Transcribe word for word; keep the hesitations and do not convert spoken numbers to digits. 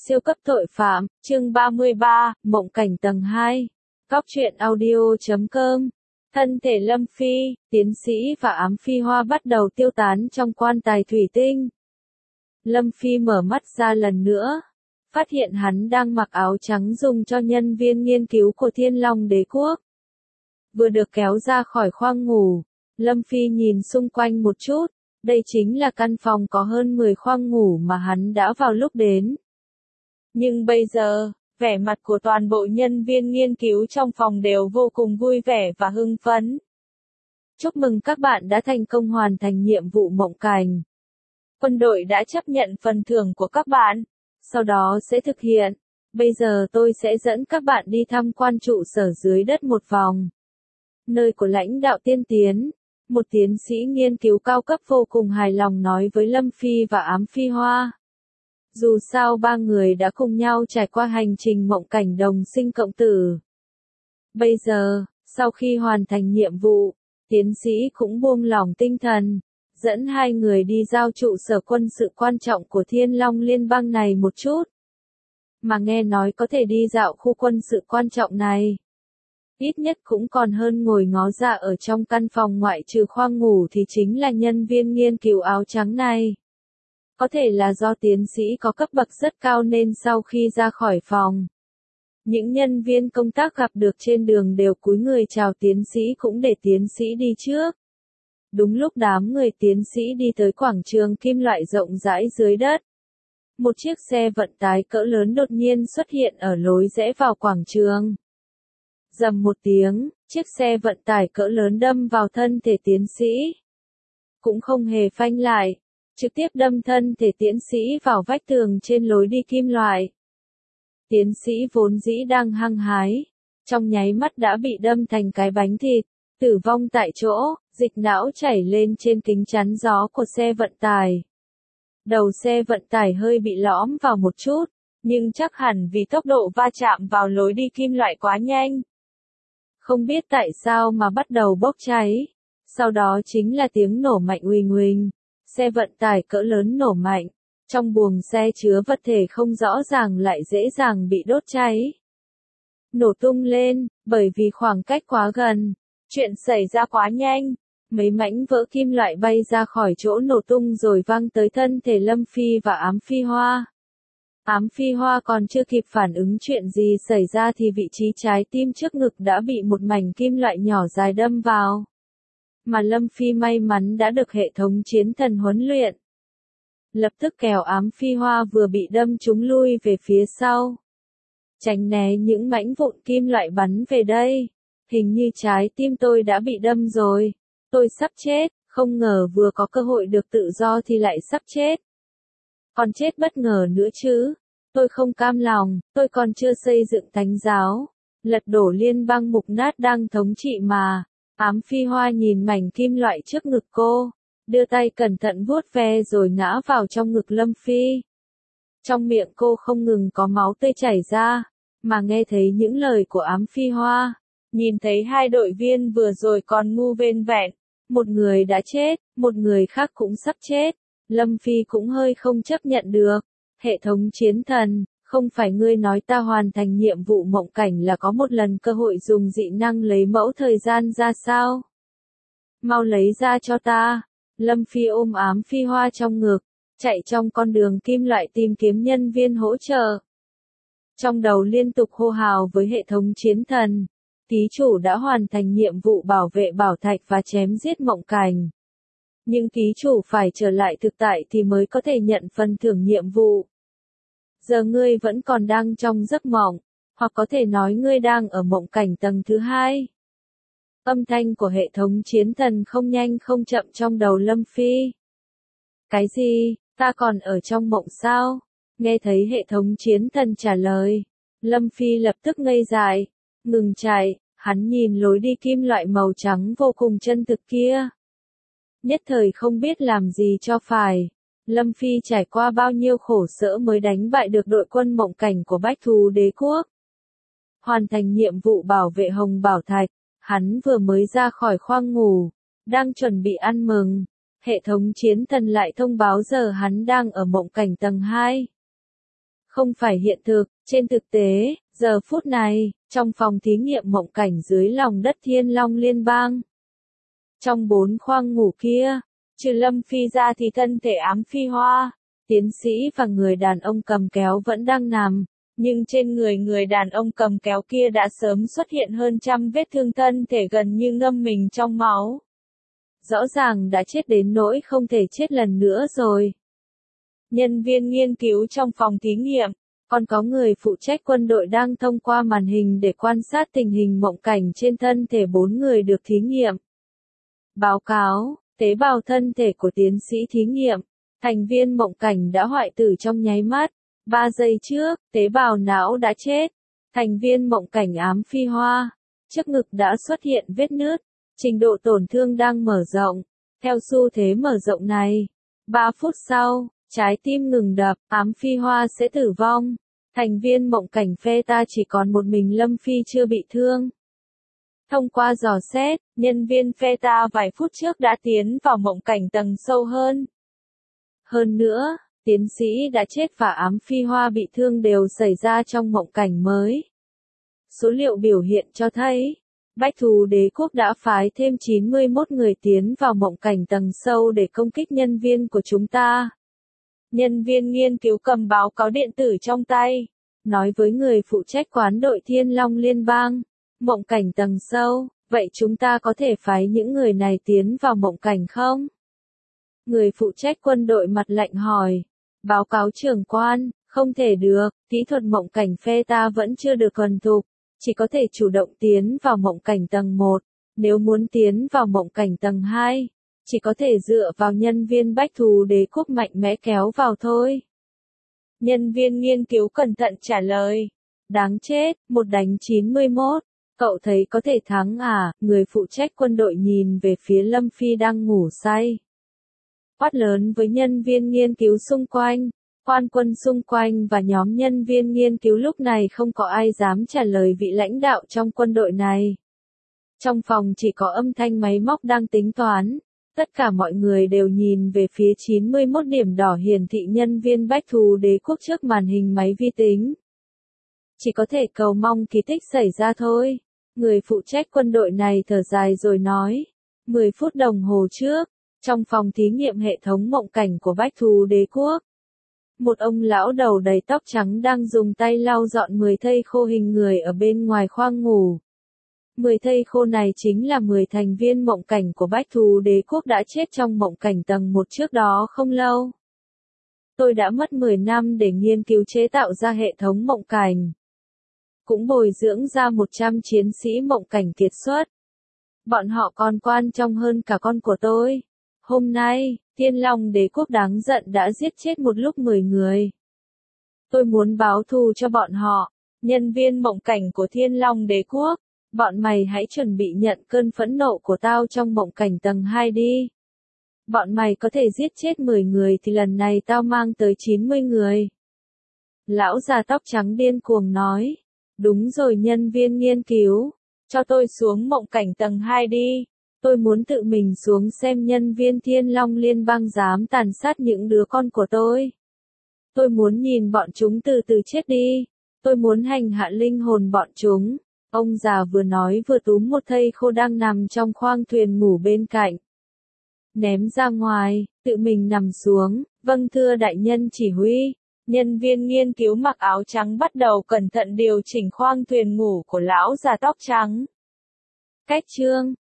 Siêu cấp tội phạm, chương ba mươi ba, Mộng cảnh tầng hai. Góc truyện audio chấm com. Thân thể Lâm Phi, tiến sĩ và ám phi hoa bắt đầu tiêu tán trong quan tài thủy tinh. Lâm Phi mở mắt ra lần nữa, phát hiện hắn đang mặc áo trắng dùng cho nhân viên nghiên cứu của Thiên Long Đế Quốc. Vừa được kéo ra khỏi khoang ngủ, Lâm Phi nhìn xung quanh một chút, đây chính là căn phòng có hơn mười khoang ngủ mà hắn đã vào lúc đến. Nhưng bây giờ, vẻ mặt của toàn bộ nhân viên nghiên cứu trong phòng đều vô cùng vui vẻ và hưng phấn. Chúc mừng các bạn đã thành công hoàn thành nhiệm vụ mộng cảnh. Quân đội đã chấp nhận phần thưởng của các bạn, sau đó sẽ thực hiện. Bây giờ tôi sẽ dẫn các bạn đi tham quan trụ sở dưới đất một vòng. Nơi của lãnh đạo tiên tiến, một tiến sĩ nghiên cứu cao cấp vô cùng hài lòng nói với Lâm Phi và ám phi hoa. Dù sao ba người đã cùng nhau trải qua hành trình mộng cảnh đồng sinh cộng tử. Bây giờ, sau khi hoàn thành nhiệm vụ, tiến sĩ cũng buông lỏng tinh thần, dẫn hai người đi giao trụ sở quân sự quan trọng của Thiên Long Liên bang này một chút. Mà nghe nói có thể đi dạo khu quân sự quan trọng này. Ít nhất cũng còn hơn ngồi ngó ra ở trong căn phòng ngoại trừ khoang ngủ thì chính là nhân viên nghiên cứu áo trắng này. Có thể là do tiến sĩ có cấp bậc rất cao nên sau khi ra khỏi phòng, những nhân viên công tác gặp được trên đường đều cúi người chào tiến sĩ cũng để tiến sĩ đi trước. Đúng lúc đám người tiến sĩ đi tới quảng trường kim loại rộng rãi dưới đất. Một chiếc xe vận tải cỡ lớn đột nhiên xuất hiện ở lối rẽ vào quảng trường. Rầm một tiếng, chiếc xe vận tải cỡ lớn đâm vào thân thể tiến sĩ. Cũng không hề phanh lại, trực tiếp đâm thân thể tiến sĩ vào vách tường trên lối đi kim loại. Tiến sĩ vốn dĩ đang hăng hái, trong nháy mắt đã bị đâm thành cái bánh thịt, tử vong tại chỗ, dịch não chảy lên trên kính chắn gió của xe vận tải. Đầu xe vận tải hơi bị lõm vào một chút, nhưng chắc hẳn vì tốc độ va chạm vào lối đi kim loại quá nhanh. Không biết tại sao mà bắt đầu bốc cháy, sau đó chính là tiếng nổ mạnh uỳnh uỳnh. Xe vận tải cỡ lớn nổ mạnh, trong buồng xe chứa vật thể không rõ ràng lại dễ dàng bị đốt cháy. Nổ tung lên, bởi vì khoảng cách quá gần, chuyện xảy ra quá nhanh, mấy mảnh vỡ kim loại bay ra khỏi chỗ nổ tung rồi văng tới thân thể Lâm Phi và ám phi hoa. Ám phi hoa còn chưa kịp phản ứng chuyện gì xảy ra thì vị trí trái tim trước ngực đã bị một mảnh kim loại nhỏ dài đâm vào. Mà Lâm Phi may mắn đã được hệ thống chiến thần huấn luyện. Lập tức kéo ám phi hoa vừa bị đâm trúng lui về phía sau. Tránh né những mảnh vụn kim loại bắn về đây. Hình như trái tim tôi đã bị đâm rồi. Tôi sắp chết, không ngờ vừa có cơ hội được tự do thì lại sắp chết. Còn chết bất ngờ nữa chứ. Tôi không cam lòng, tôi còn chưa xây dựng thánh giáo. Lật đổ liên bang mục nát đang thống trị mà. Ám phi hoa nhìn mảnh kim loại trước ngực cô, đưa tay cẩn thận vuốt ve rồi ngã vào trong ngực Lâm Phi. Trong miệng cô không ngừng có máu tươi chảy ra, mà nghe thấy những lời của ám phi hoa, nhìn thấy hai đội viên vừa rồi còn ngu vên vẹn, một người đã chết, một người khác cũng sắp chết, Lâm Phi cũng hơi không chấp nhận được. Hệ thống chiến thần, không phải ngươi nói ta hoàn thành nhiệm vụ mộng cảnh là có một lần cơ hội dùng dị năng lấy mẫu thời gian ra sao? Mau lấy ra cho ta. Lâm Phi ôm ám phi hoa trong ngực, chạy trong con đường kim loại tìm kiếm nhân viên hỗ trợ. Trong đầu liên tục hô hào với hệ thống chiến thần, ký chủ đã hoàn thành nhiệm vụ bảo vệ bảo thạch và chém giết mộng cảnh. Nhưng ký chủ phải trở lại thực tại thì mới có thể nhận phần thưởng nhiệm vụ. Giờ ngươi vẫn còn đang trong giấc mộng, hoặc có thể nói ngươi đang ở mộng cảnh tầng thứ hai. Âm thanh của hệ thống chiến thần không nhanh không chậm trong đầu Lâm Phi. Cái gì, ta còn ở trong mộng sao? Nghe thấy hệ thống chiến thần trả lời, Lâm Phi lập tức ngây dại, ngừng chạy, hắn nhìn lối đi kim loại màu trắng vô cùng chân thực kia. Nhất thời không biết làm gì cho phải. Lâm Phi trải qua bao nhiêu khổ sở mới đánh bại được đội quân mộng cảnh của Bách Thú Đế Quốc. Hoàn thành nhiệm vụ bảo vệ Hồng Bảo Thạch, hắn vừa mới ra khỏi khoang ngủ, đang chuẩn bị ăn mừng. Hệ thống chiến thần lại thông báo giờ hắn đang ở mộng cảnh tầng hai. không phải hiện thực. Trên thực tế, giờ phút này, trong phòng thí nghiệm mộng cảnh dưới lòng đất Thiên Long Liên bang, trong bốn khoang ngủ kia, trừ Lâm Phi ra thì thân thể Ám Phi Hoa, tiến sĩ và người đàn ông cầm kéo vẫn đang nằm, nhưng trên người người đàn ông cầm kéo kia đã sớm xuất hiện hơn trăm vết thương, thân thể gần như ngâm mình trong máu. Rõ ràng đã chết đến nỗi không thể chết lần nữa rồi. Nhân viên nghiên cứu trong phòng thí nghiệm, còn có người phụ trách quân đội đang thông qua màn hình để quan sát tình hình mộng cảnh trên thân thể bốn người được thí nghiệm. Báo cáo, tế bào thân thể của tiến sĩ thí nghiệm, thành viên mộng cảnh đã hoại tử trong nháy mắt. Ba giây trước, tế bào não đã chết. Thành viên mộng cảnh Ám Phi Hoa, trước ngực đã xuất hiện vết nứt. Trình độ tổn thương đang mở rộng. Theo xu thế mở rộng này, ba phút sau, trái tim ngừng đập, Ám Phi Hoa sẽ tử vong. Thành viên mộng cảnh Pheta chỉ còn một mình Lâm Phi chưa bị thương. Thông qua dò xét, nhân viên Pheta vài phút trước đã tiến vào mộng cảnh tầng sâu hơn. Hơn nữa, tiến sĩ đã chết và Ám Phi Hoa bị thương đều xảy ra trong mộng cảnh mới. Số liệu biểu hiện cho thấy, Bách Thù Đế Quốc đã phái thêm chín mươi mốt người tiến vào mộng cảnh tầng sâu để công kích nhân viên của chúng ta. Nhân viên nghiên cứu cầm báo cáo điện tử trong tay, nói với người phụ trách quán đội Thiên Long Liên bang, mộng cảnh tầng sâu, vậy chúng ta có thể phái những người này tiến vào mộng cảnh không? Người phụ trách quân đội mặt lạnh hỏi, báo cáo trưởng quan, không thể được, kỹ thuật mộng cảnh Pheta vẫn chưa được thuần thục, chỉ có thể chủ động tiến vào mộng cảnh tầng một, nếu muốn tiến vào mộng cảnh tầng hai, chỉ có thể dựa vào nhân viên Bách Thù Đế Quốc mạnh mẽ kéo vào thôi. Nhân viên nghiên cứu cẩn thận trả lời, đáng chết, một đánh chín mươi mốt, cậu thấy có thể thắng à? Người phụ trách quân đội nhìn về phía Lâm Phi đang ngủ say. Quát lớn với nhân viên nghiên cứu xung quanh. Quan quân xung quanh và nhóm nhân viên nghiên cứu lúc này không có ai dám trả lời vị lãnh đạo trong quân đội này. Trong phòng chỉ có âm thanh máy móc đang tính toán. Tất cả mọi người đều nhìn về phía chín mươi mốt điểm đỏ hiển thị nhân viên Bách Thù Đế Quốc trước màn hình máy vi tính. Chỉ có thể cầu mong kỳ tích xảy ra thôi. Người phụ trách quân đội này thở dài rồi nói. mười phút đồng hồ trước, trong phòng thí nghiệm hệ thống mộng cảnh của Bách Thù Đế Quốc, một ông lão đầu đầy tóc trắng đang dùng tay lau dọn mười thây khô hình người ở bên ngoài khoang ngủ. mười thây khô này chính là mười thành viên mộng cảnh của Bách Thù Đế Quốc đã chết trong mộng cảnh tầng một trước đó không lâu. Tôi đã mất mười năm để nghiên cứu chế tạo ra hệ thống mộng cảnh. Cũng bồi dưỡng ra một trăm chiến sĩ mộng cảnh kiệt xuất. Bọn họ còn quan trọng hơn cả con của tôi. Hôm nay, Thiên Long Đế Quốc đáng giận đã giết chết một lúc mười người. Tôi muốn báo thù cho bọn họ. Nhân viên mộng cảnh của Thiên Long Đế Quốc, bọn mày hãy chuẩn bị nhận cơn phẫn nộ của tao trong mộng cảnh tầng hai đi. Bọn mày có thể giết chết mười người thì lần này tao mang tới chín mươi người. Lão già tóc trắng điên cuồng nói. Đúng rồi nhân viên nghiên cứu. Cho tôi xuống mộng cảnh tầng hai đi. Tôi muốn tự mình xuống xem nhân viên Thiên Long Liên bang dám tàn sát những đứa con của tôi. Tôi muốn nhìn bọn chúng từ từ chết đi. Tôi muốn hành hạ linh hồn bọn chúng. Ông già vừa nói vừa túm một thây khô đang nằm trong khoang thuyền ngủ bên cạnh. Ném ra ngoài, tự mình nằm xuống, vâng thưa đại nhân chỉ huy. Nhân viên nghiên cứu mặc áo trắng bắt đầu cẩn thận điều chỉnh khoang thuyền ngủ của lão già tóc trắng. Cách chương